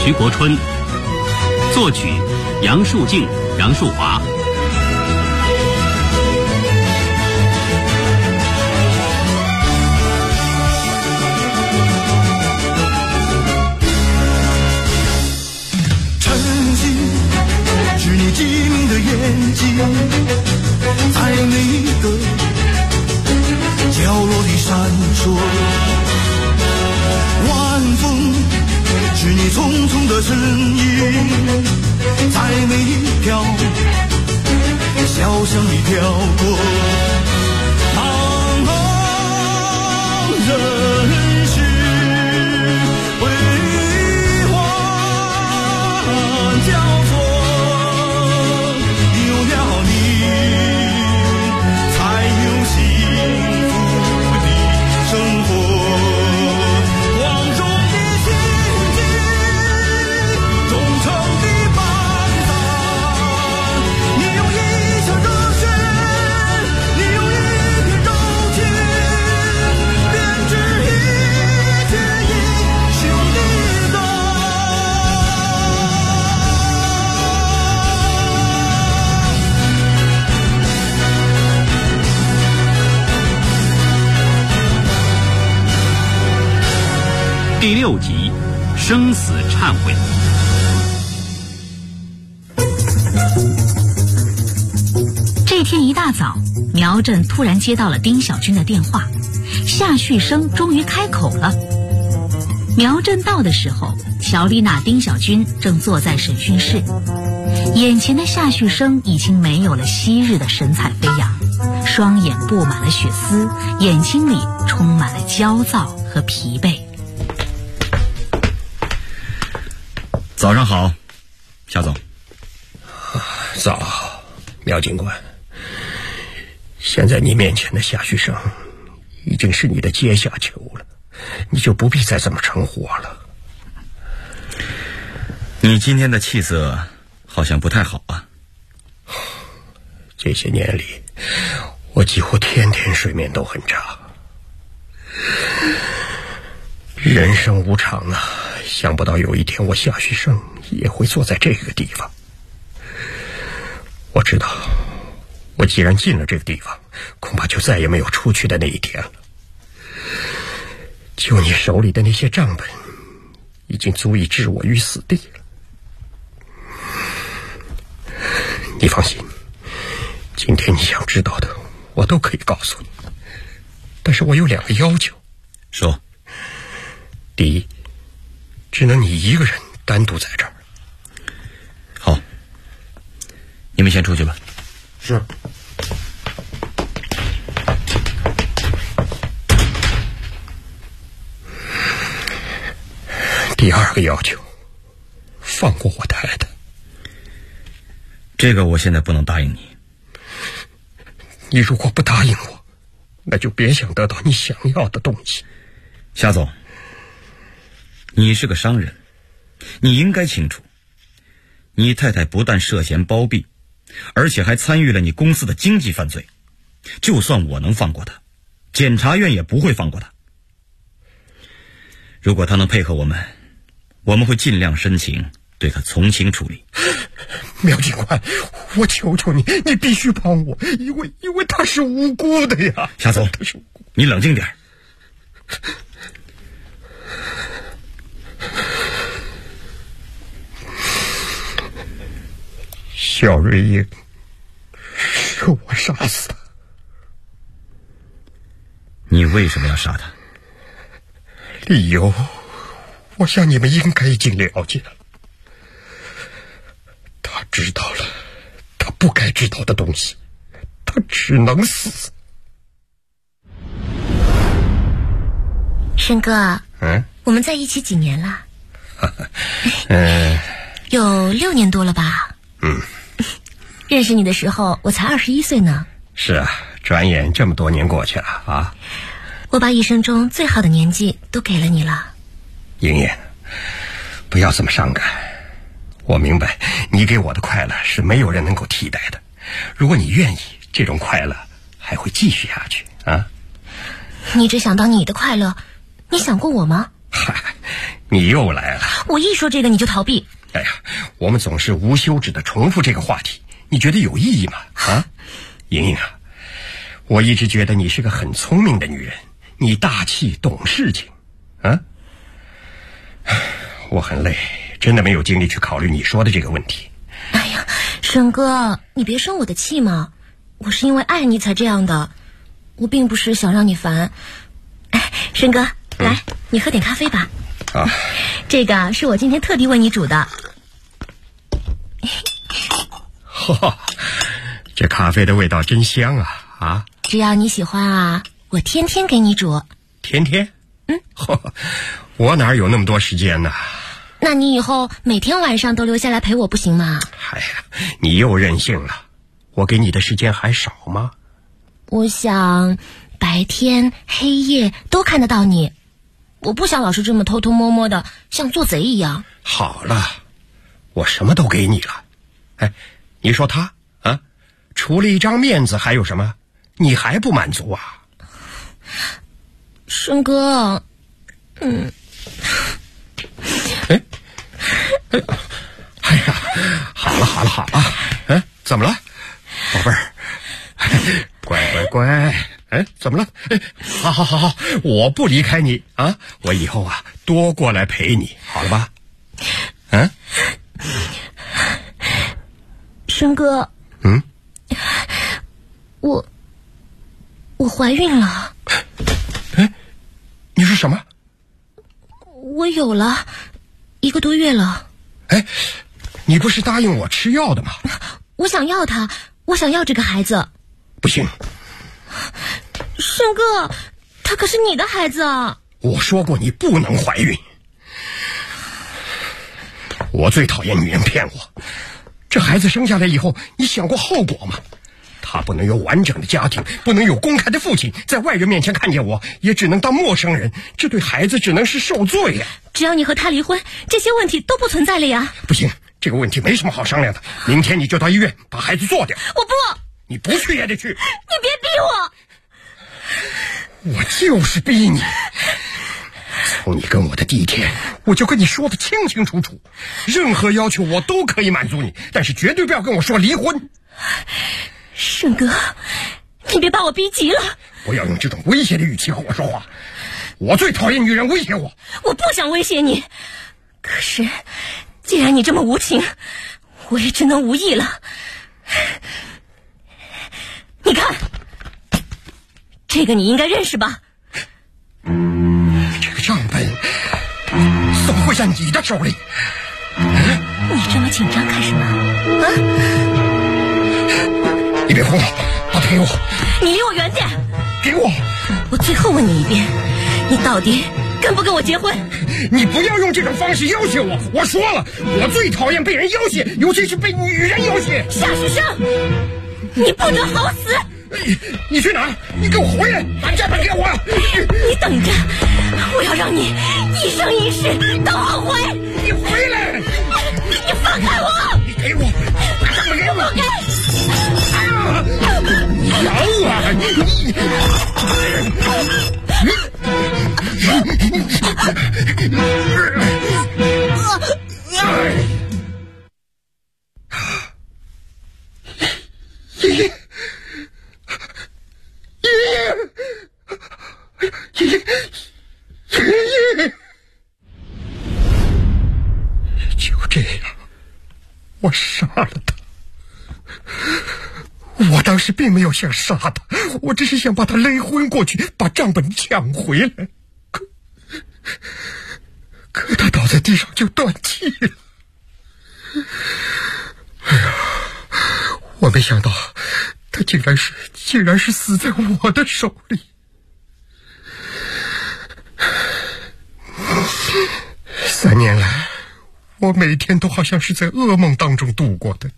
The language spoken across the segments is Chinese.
徐国春，作曲杨树静、杨树华。 晨曦是你机敏的眼睛，在每个角落里闪烁。晚风是你匆匆的身影，在每一条小巷里飘过。茫茫人世辉煌交错，有了你才有幸福的生活。 第6集，生死忏悔。 这天一大早，苗振突然接到了丁小军的电话，夏旭升终于开口了。苗振到的时候，乔丽娜、丁小军正坐在审讯室，眼前的夏旭升已经没有了昔日的神采飞扬，双眼布满了血丝，眼睛里充满了焦躁和疲惫。 早上好，夏总。 早，苗警官。现在你面前的夏旭升已经是你的阶下囚了，你就不必再这么称呼我了。 你今天的气色好像不太好啊。 这些年里，我几乎天天睡眠都很差。人生无常啊，想不到有一天我夏旭升也会坐在这个地方。我知道，我既然进了这个地方，恐怕就再也没有出去的那一天了。就你手里的那些账本，已经足以置我于死地了。你放心，今天你想知道的，我都可以告诉你。但是我有2个要求。 说。 第一，只能你一个人单独在这儿。 好，你们先出去吧。 是。第2个要求，放过我太太。 这个我现在不能答应你。 你如果不答应我，那就别想得到你想要的东西。 夏总，你是个商人，你应该清楚，你太太不但涉嫌包庇，而且还参与了你公司的经济犯罪。就算我能放过她，检察院也不会放过她。如果她能配合我们会尽量申请对她从轻处理。 苗警官，我求求你，你必须帮我，因为她是无辜的呀。 夏总，你冷静点。 肖瑞英是我杀死的。 你为什么要杀他？ 理由我想你们应该已经了解了。他知道了他不该知道的东西，他只能死。 申哥，我们在一起几年了？有6年多了吧？认识你的时候我才21岁呢。 是啊，转眼这么多年过去了啊。 我把一生中最好的年纪都给了你了。 莹莹，不要这么伤感。我明白你给我的快乐是没有人能够替代的。如果你愿意，这种快乐还会继续下去啊。 你只想到你的快乐，你想过我吗？ 嗨， 你又来了。 我一说这个你就逃避。 哎呀，我们总是无休止的重复这个话题，你觉得有意义吗？啊，莹莹啊，我一直觉得你是个很聪明的女人，你大气懂事情。啊，我很累，真的没有精力去考虑你说的这个问题。 哎呀，沈哥，你别生我的气嘛，我是因为爱你才这样的，我并不是想让你烦。哎，沈哥，来，你喝点咖啡吧。 啊， 这个是我今天特地为你煮的。 哈，这咖啡的味道真香啊！啊， 只要你喜欢啊，我天天给你煮。 天天？我哪有那么多时间呢？ 那你以后每天晚上都留下来陪我不行吗？ 哎呀，你又任性了，我给你的时间还少吗？ 我想白天黑夜都看得到你，我不想老是这么偷偷摸摸的，像做贼一样。 好了，我什么都给你了。哎，你说他啊，除了一张面子还有什么？你还不满足啊？ 申哥， 哎呀，好了啊！哎，怎么了，宝贝儿？乖，哎，怎么了？哎，好，我不离开你啊！我以后啊多过来陪你，好了吧？嗯， 申哥，我怀孕了。 哎，你说什么？ 我有了1个多月了。 哎，你不是答应我吃药的吗？ 我想要他，我想要这个孩子。 不行， 申哥，他可是你的孩子啊！ 我说过你不能怀孕。我最讨厌女人骗我。这孩子生下来以后，你想过后果吗？他不能有完整的家庭，不能有公开的父亲，在外人面前看见我，也只能当陌生人，这对孩子只能是受罪呀。 只要你和他离婚，这些问题都不存在了呀。 不行，这个问题没什么好商量的。明天你就到医院把孩子做掉。 我不， 你不去也得去。 你别逼我就是逼你。从你跟我的第一天，我就跟你说的清清楚楚，任何要求我都可以满足你，但是绝对不要跟我说离婚。 沈哥，你别把我逼急了。 不要用这种威胁的语气和我说话，我最讨厌女人威胁我。 我不想威胁你，可是既然你这么无情，我也只能无意了。你看，这个你应该认识吧？ 这个账本怎么会在你的手里？ 你这么紧张干什么？啊！ 你别哭了，把它给我。 你离我远点！ 给我！ 我最后问你一遍，你到底跟不跟我结婚？ 你不要用这种方式要挟我！我说了，我最讨厌被人要挟，尤其是被女人要挟。 夏旭生，你不得好死！ 你去哪儿？你给我回来！把账本给我！ 你等着，我要让你一生一世都后悔！ 你回来！ 你放开我！ 你给我，把账本给我！ 放开！ 咬啊！就这样，我杀了他。我当时并没有想杀他，我只是想把他勒昏过去，把账本抢回来。可他倒在地上就断气了。哎呀，我没想到他竟然是死在我的手里。3年来，我每天都好像是在噩梦当中度过的。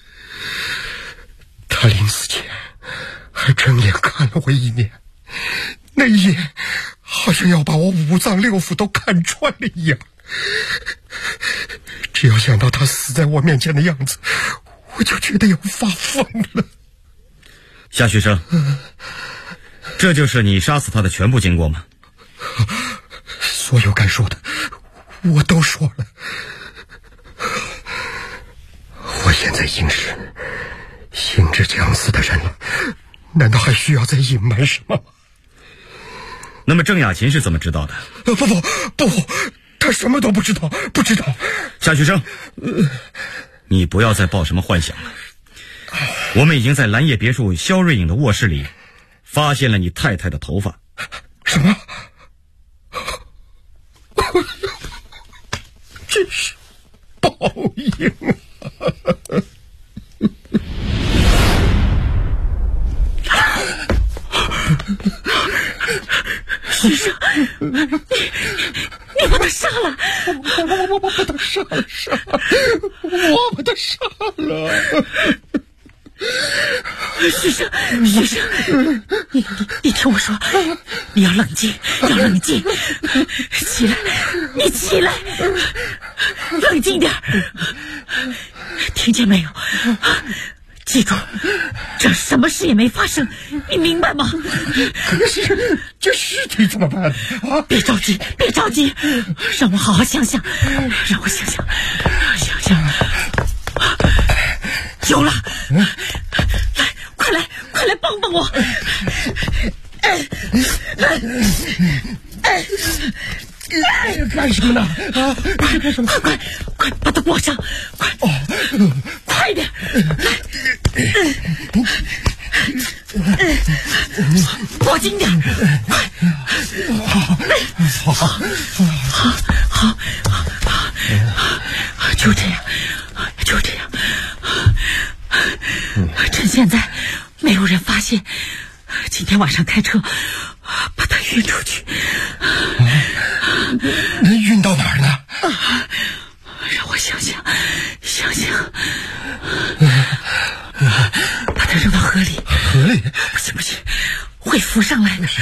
他临死前还睁眼看了我一眼，那一眼好像要把我5脏6腑都看穿了一样。只要想到他死在我面前的样子，我就觉得要发疯了。 夏旭生，这就是你杀死他的全部经过吗？ 所有该说的我都说了，我现在已经是行至将死的人了，难道还需要再隐瞒什么吗？ 那么郑雅琴是怎么知道的？ 不，他什么都不知道。 夏旭生，你不要再抱什么幻想了。我们已经在蓝叶别墅肖瑞颖的卧室里发现了你太太的头发。 什么？真是报应啊！ 徐生，你把他杀了！ 我把他杀了！我把他杀了！ 徐生，你听我说，你要冷静，起来，你起来，冷静点，听见没有？记住，这什么事也没发生，你明白吗？ 可是这尸体怎么办啊？ 别着急，让我好好想想，有了，来，快来帮帮我！ 干什么呢？啊，干什么？ 快把它裹上！快点！裹紧点！快！好，就这样。趁现在没有人发现，今天晚上开车把他运出去。 那运到哪儿呢？ 让我想想，把他扔到河里。 河里？ 不行，会浮上来的。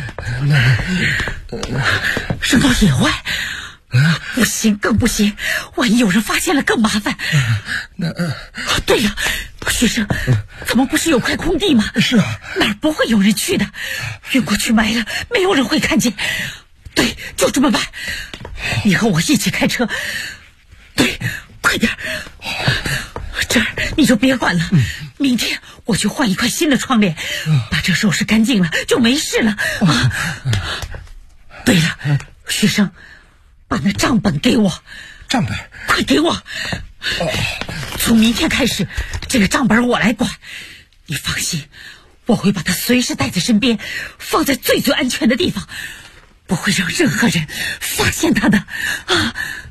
扔到野外？不行，更不行，万一有人发现了更麻烦。对了，徐生，咱们不是有块空地吗？ 是啊， 哪儿不会有人去的，运过去埋了，没有人会看见。对，就这么办。你和我一起开车。对，快点。这儿你就别管了，明天我去换一块新的窗帘，把这收拾干净了就没事了啊。对了，徐生，把那账本给我。 账本？ 快给我。从明天开始，这个账本我来管。你放心，我会把它随时带在身边，放在最安全的地方，不会让任何人发现它的啊。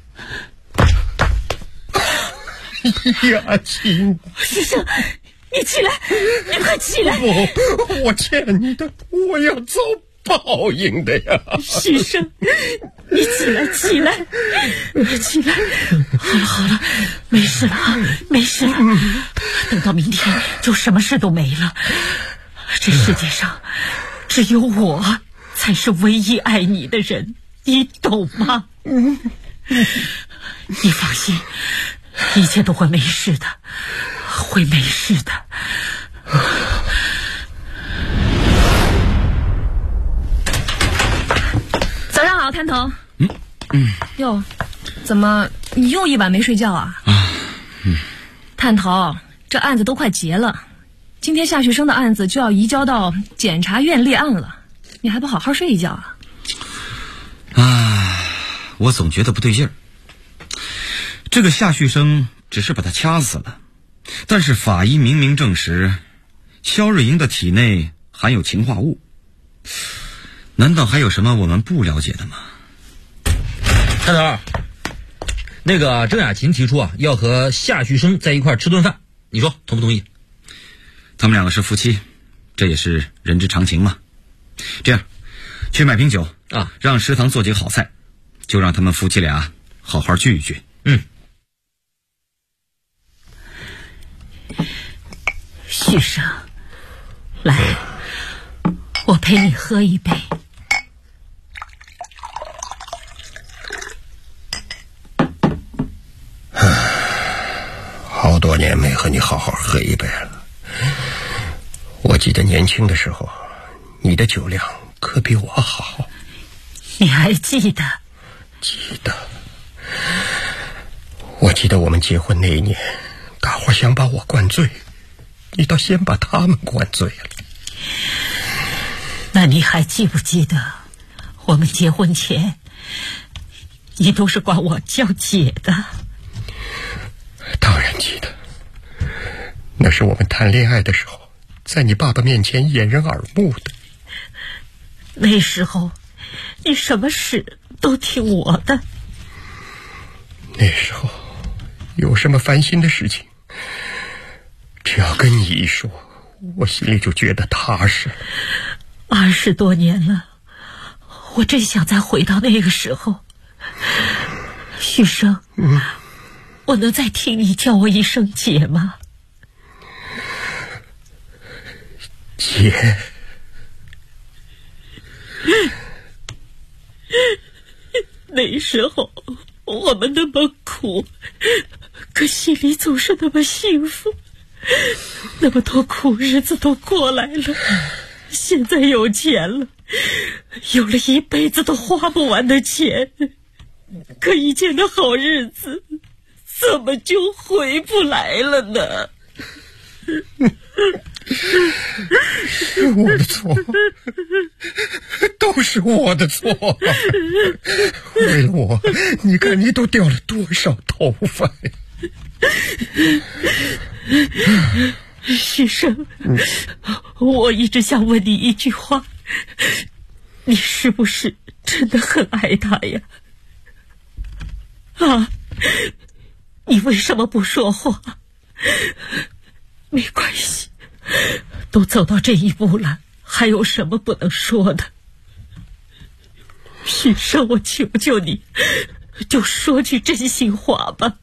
雅琴， 徐生，你起来，你快起来！ 我欠你的，我要遭报应的呀！ 徐生，你起来！好了，没事了，等到明天就什么事都没了。这世界上只有我才是唯一爱你的人，你懂吗？你放心，一切都会没事的， 早上好，滩头。哟，怎么你又一晚没睡觉啊？滩头，这案子都快结了，今天夏旭生的案子就要移交到检察院立案了，你还不好好睡一觉啊？ 我总觉得不对劲儿。这个夏旭生只是把他掐死了，但是法医明明证实肖瑞英的体内含有氰化物，难道还有什么我们不了解的吗？ 探头，那个郑雅琴提出要和夏旭生在一块吃顿饭，你说同不同意？ 他们两个是夫妻，这也是人之常情嘛。这样，去买瓶酒啊，让食堂做几个好菜，就让他们夫妻俩好好聚一聚。 旭生，来，我陪你喝一杯。 好多年没和你好好喝一杯了。我记得年轻的时候，你的酒量可比我好。 你还记得？ 记得。 记得我们结婚那一年，大伙想把我灌醉，你倒先把他们灌醉了。 那你还记不记得我们结婚前你都是管我叫姐的？ 当然记得，那是我们谈恋爱的时候在你爸爸面前掩人耳目的。 那时候你什么事都听我的。 那时候有什么烦心的事情，只要跟你一说，我心里就觉得踏实。 20多年了，我真想再回到那个时候。许生，我能再听你叫我一声姐吗？ 姐。 那时候我们那么苦，可心里总是那么幸福。那么多苦日子都过来了，现在有钱了，有了一辈子都花不完的钱，可以前的好日子怎么就回不来了呢？ 是我的错，都是我的错。为了我，你看你都掉了多少头发呀！ 许生，我一直想问你一句话，你是不是真的很爱他呀？啊，你为什么不说话？没关系，都走到这一步了，还有什么不能说的？许生，我求求你，就说句真心话吧。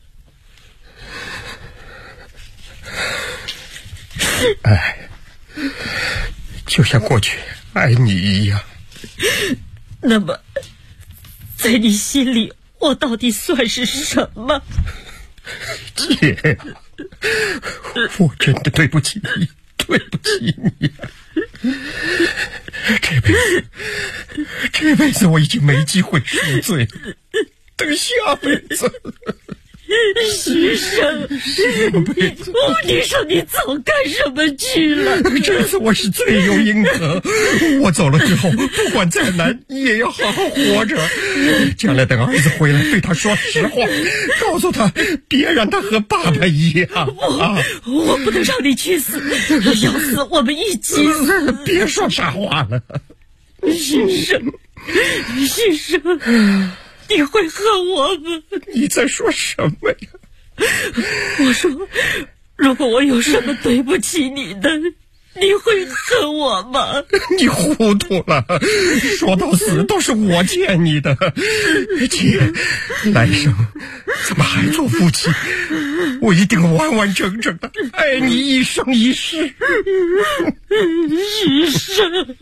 爱，就像过去爱你一样。 那么，在你心里，我到底算是什么？ 姐，我真的对不起你，对不起你。这辈子我已经没机会赎罪了，等下辈子。 许生，你说你早干什么去了？ 这次我是罪有应得，我走了之后，不管再难，也要好好活着。将来等儿子回来，对他说实话，告诉他别让他和爸爸一样。 我不能让你去死，要死我们一起死。 别说傻话了， 许生，你会恨我吗？ 你在说什么呀？ 我说，如果我有什么对不起你的，你会恨我吗？ 你糊涂了，说到死都是我欠你的。姐，来生咱们还做夫妻，我一定完完整整的爱你一生一世。 许生。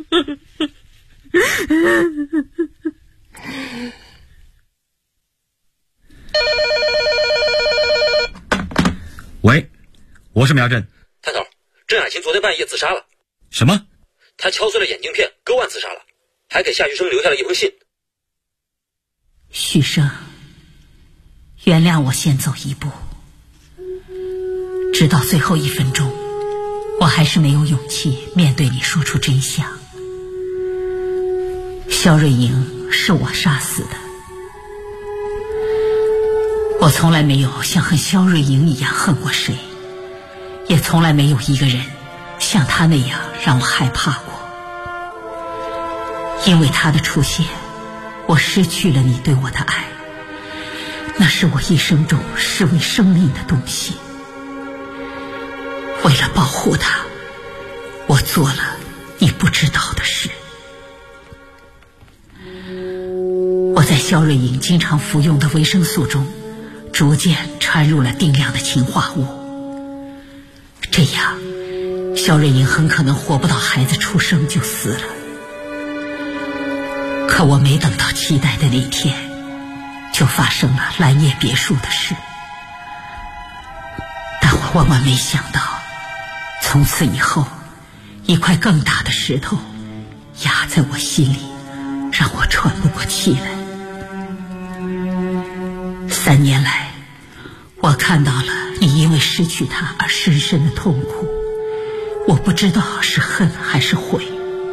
喂，我是苗振。 探头，郑雅琴昨天半夜自杀了。 什么？ 她敲碎了眼镜片，割腕自杀了，还给夏徐生留下了一封信。 许生，原谅我先走一步。直到最后1分钟，我还是没有勇气面对你说出真相。肖瑞莹是我杀死的。我从来没有像恨肖瑞莹一样恨过谁，也从来没有一个人像他那样让我害怕过。因为他的出现，我失去了你对我的爱，那是我一生中视为生命的东西。为了保护他，我做了你不知道的事。我在肖瑞莹经常服用的维生素中逐渐掺入了定量的氰化物，这样肖瑞莹很可能活不到孩子出生就死了。可我没等到期待的那天，就发生了蓝叶别墅的事。但我万万没想到，从此以后，一块更大的石头压在我心里，让我喘不过气来。3年来，我我看到了你因为失去他而深深的痛苦，我不知道是恨还是悔，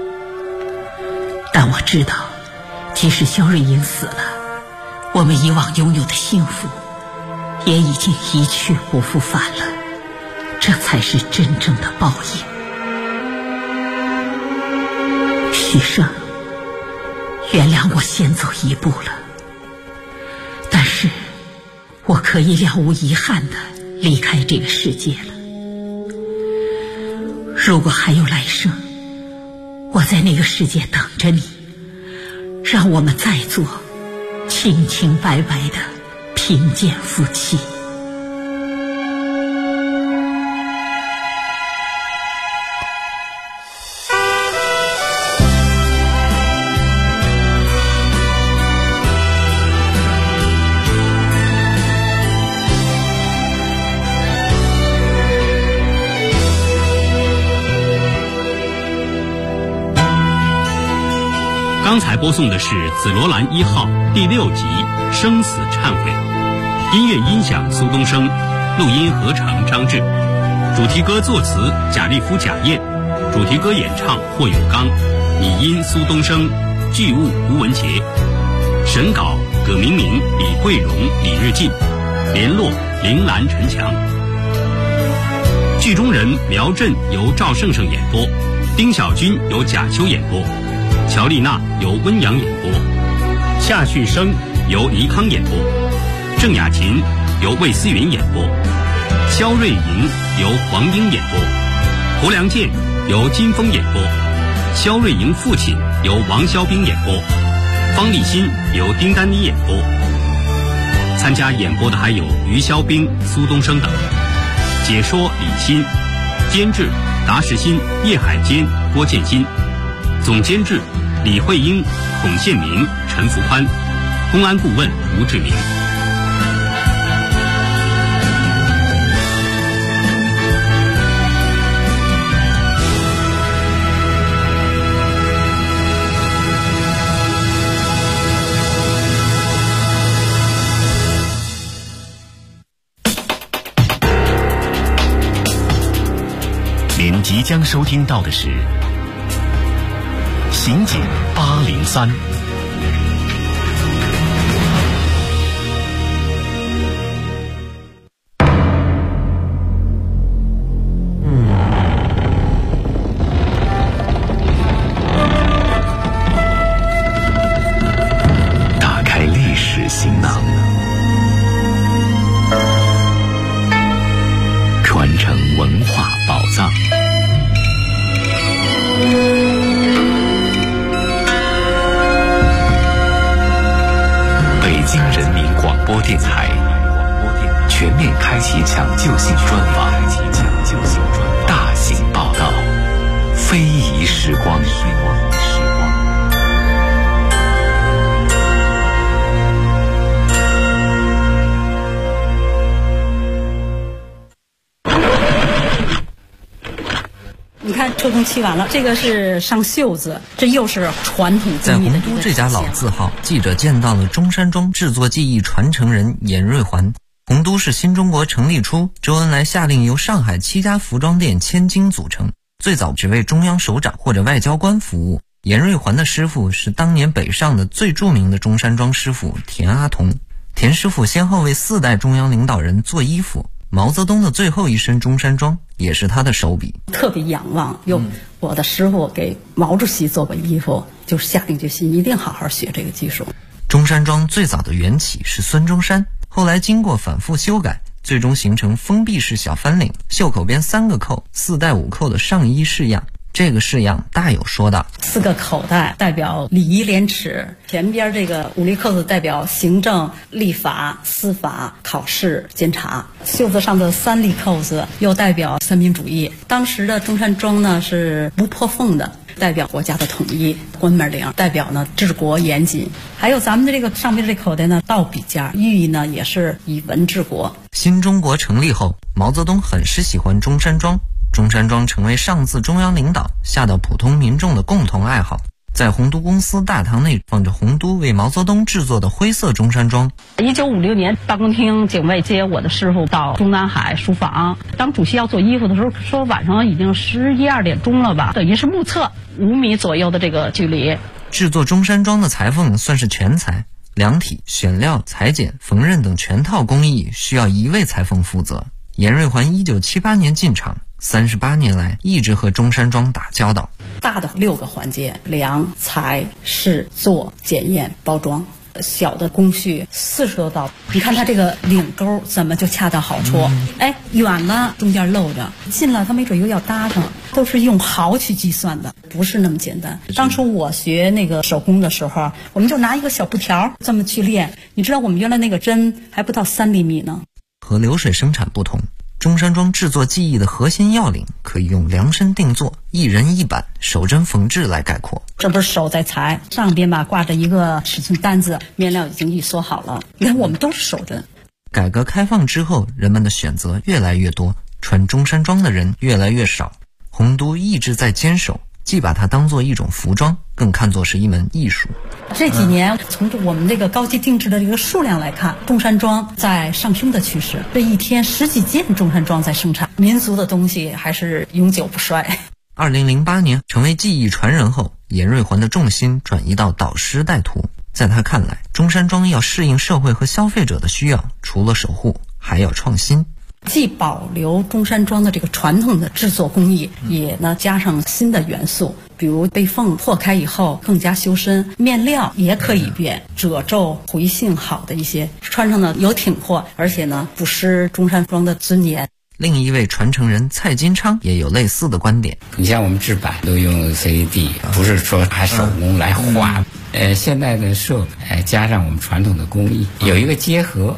但我知道即使肖瑞英死了，我们以往拥有的幸福也已经一去不复返了，这才是真正的报应。许生，原谅我先走一步了，但是我可以了无遗憾地离开这个世界了。如果还有来生，我在那个世界等着你，让我们再做清清白白的贫贱夫妻。 刚才播送的是《紫罗兰1号》第6集《生死忏悔》，音乐音响苏东升，录音合成张志，主题歌作词贾立夫、贾燕，主题歌演唱霍永刚，拟音苏东升，剧务吴文杰，审稿葛明明、李桂荣、李日进，联络铃兰、陈强。剧中人苗震由赵胜胜演播，丁小军由贾秋演播，乔丽娜由温阳演播，夏旭升由倪康演播，郑雅琴由魏思云演播，肖瑞莹由黄英演播，胡良健由金峰演播，肖瑞莹父亲由王肖兵演播，方立新由丁丹妮演播。参加演播的还有于肖兵、苏东升等。解说李欣，监制达时新、叶海坚、郭建新，总监制李慧英、孔宪明、陈福宽，公安顾问吴志明。 您即将收听到的是《刑警803》。打开历史行囊，传承文化宝藏。北京人民广播电台全面开启抢救性专访，大型报道，非遗时光。 你看抽空漆完了，这个是上袖子，这又是传统在洪都这家老字号，记者见到了中山装制作技艺传承人严瑞环。洪都是新中国成立初，周恩来下令由上海7家服装店千金组成，最早只为中央首长或者外交官服务。严瑞环的师傅是当年北上的最著名的中山装师傅田阿童。田师傅先后为4代中央领导人做衣服，毛泽东的最后一身中山装也是他的手笔。 特别仰望，我的师傅给毛主席做过衣服，就下定决心一定好好学这个技术。 中山装最早的缘起是孙中山，后来经过反复修改，最终形成封闭式小翻领，袖口边3个扣，4带5扣的上衣式样。这个式样大有说道 ，4个口袋代表礼仪廉耻，前边这个5粒扣子代表行政、立法、司法、考试、监察，袖子上的3粒扣子又代表三民主义。当时的中山装呢是不破缝的，代表国家的统一；关门领代表呢治国严谨。还有咱们的这个上边这口袋呢，倒笔架，寓意呢也是以文治国。 新中国成立后，毛泽东很是喜欢中山装，中山装成为上自中央领导下到普通民众的共同爱好。 在洪都公司大堂内放着洪都为毛泽东制作的灰色中山装。 1956年，办公厅警卫接我的师傅到中南海书坊，当主席要做衣服的时候，说晚上已经11、12点钟了吧，等于是目测5米左右的这个距离。 制作中山装的裁缝算是全才，量体、选料、裁剪、缝纫等全套工艺需要一位裁缝负责。严瑞环1978年进厂，38年来一直和中山装打交道。 大的6个环节：量、裁、试、做、检验、包装。小的工序40多道，你看它这个领钩怎么就恰到好处？远了中间漏着，近了它没准又要搭上，都是用毫去计算的，不是那么简单。当初我学那个手工的时候，我们就拿一个小布条这么去练，你知道我们原来那个针还不到3厘米呢。 和流水生产不同，中山装制作技艺的核心要领可以用量身定做、一人一板、手针缝制来概括。 这不是手在裁，上边吧挂着一个尺寸单子，面料已经预缩好了。你看我们都是手针。 改革开放之后，人们的选择越来越多，穿中山装的人越来越少。洪都一直在坚守，既把它当作一种服装，更看作是一门艺术。 这几年从我们这个高级定制的这个数量来看，中山装在上升的趋势。这一天10几件中山装在生产，民族的东西还是永久不衰。 2008年成为技艺传人后，严瑞环的重心转移到导师带徒。在他看来，中山装要适应社会和消费者的需要，除了守护，还要创新。 既保留中山装的这个传统的制作工艺，也呢加上新的元素，比如被缝破开以后更加修身，面料也可以变，褶皱回性好的一些，穿上呢有挺阔，而且呢不失中山装的尊严。 另一位传承人蔡金昌也有类似的观点。 你像我们制版都用 CAD， 不是说还手工来画。现在的设备加上我们传统的工艺，有一个结合。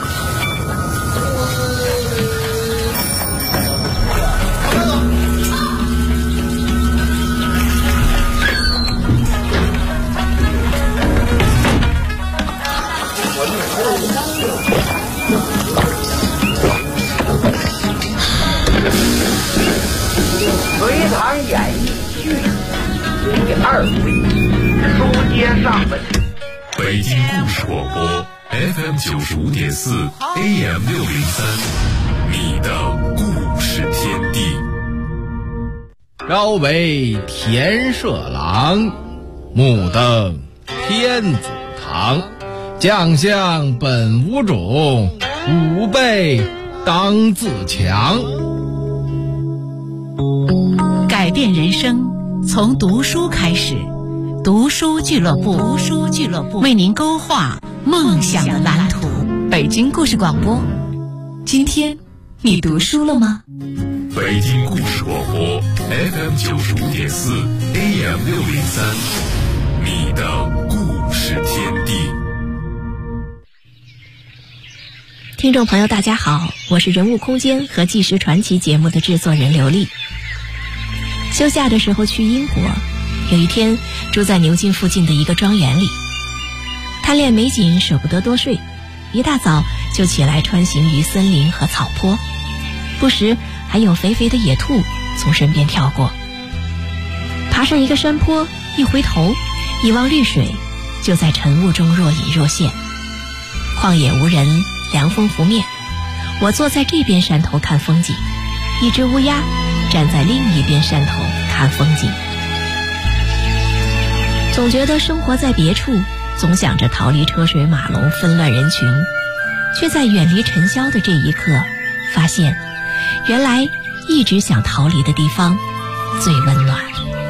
隋唐演义续第2回，书接上文。 北京故事广播 FM95.4 AM603，你的故事天地。 朝为田舍郎，暮登天子堂。将相本无种，吾辈当自强。 改变人生从读书开始，读书俱乐部为您勾画梦想的蓝图。北京故事广播，今天你读书了吗？ 北京故事广播 FM95.4 AM603，你的故事天地。 听众朋友大家好，我是人物空间和纪实传奇节目的制作人刘丽。休假的时候去英国，有一天住在牛津附近的一个庄园里，贪恋美景舍不得多睡，一大早就起来穿行于森林和草坡，不时还有肥肥的野兔从身边跳过。爬上一个山坡，一回头一望绿水，就在晨雾中若隐若现。旷野无人，凉风拂面，我坐在这边山头看风景，一只乌鸦站在另一边山头看风景。总觉得生活在别处，总想着逃离车水马龙纷乱人群，却在远离尘嚣的这一刻，发现原来一直想逃离的地方最温暖。